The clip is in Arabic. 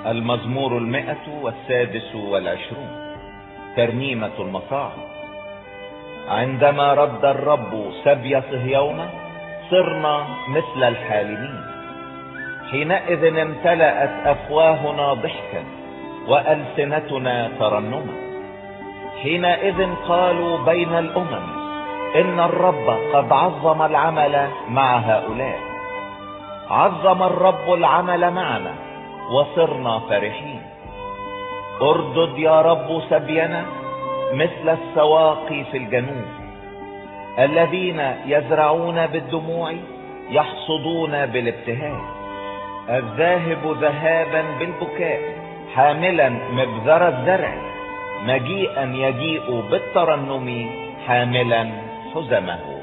المزمور 126 ترنيمة المصاعب. عندما رد الرب سبي صهيون صرنا مثل الحالمين. حينئذ امتلأت أفواهنا ضحكا وألسنتنا ترنما. حينئذ قالوا بين الأمم إن الرب قد عظم العمل مع هؤلاء. عظم الرب العمل معنا وصرنا فرحين. اردد يا رب سبينا مثل السواقي في الجنوب. الذين يزرعون بالدموع يحصدون بالابتهاج. الذاهب ذهابا بالبكاء حاملا مبذر الزرع مجيئا يجيء بالترنم حاملا حزمه.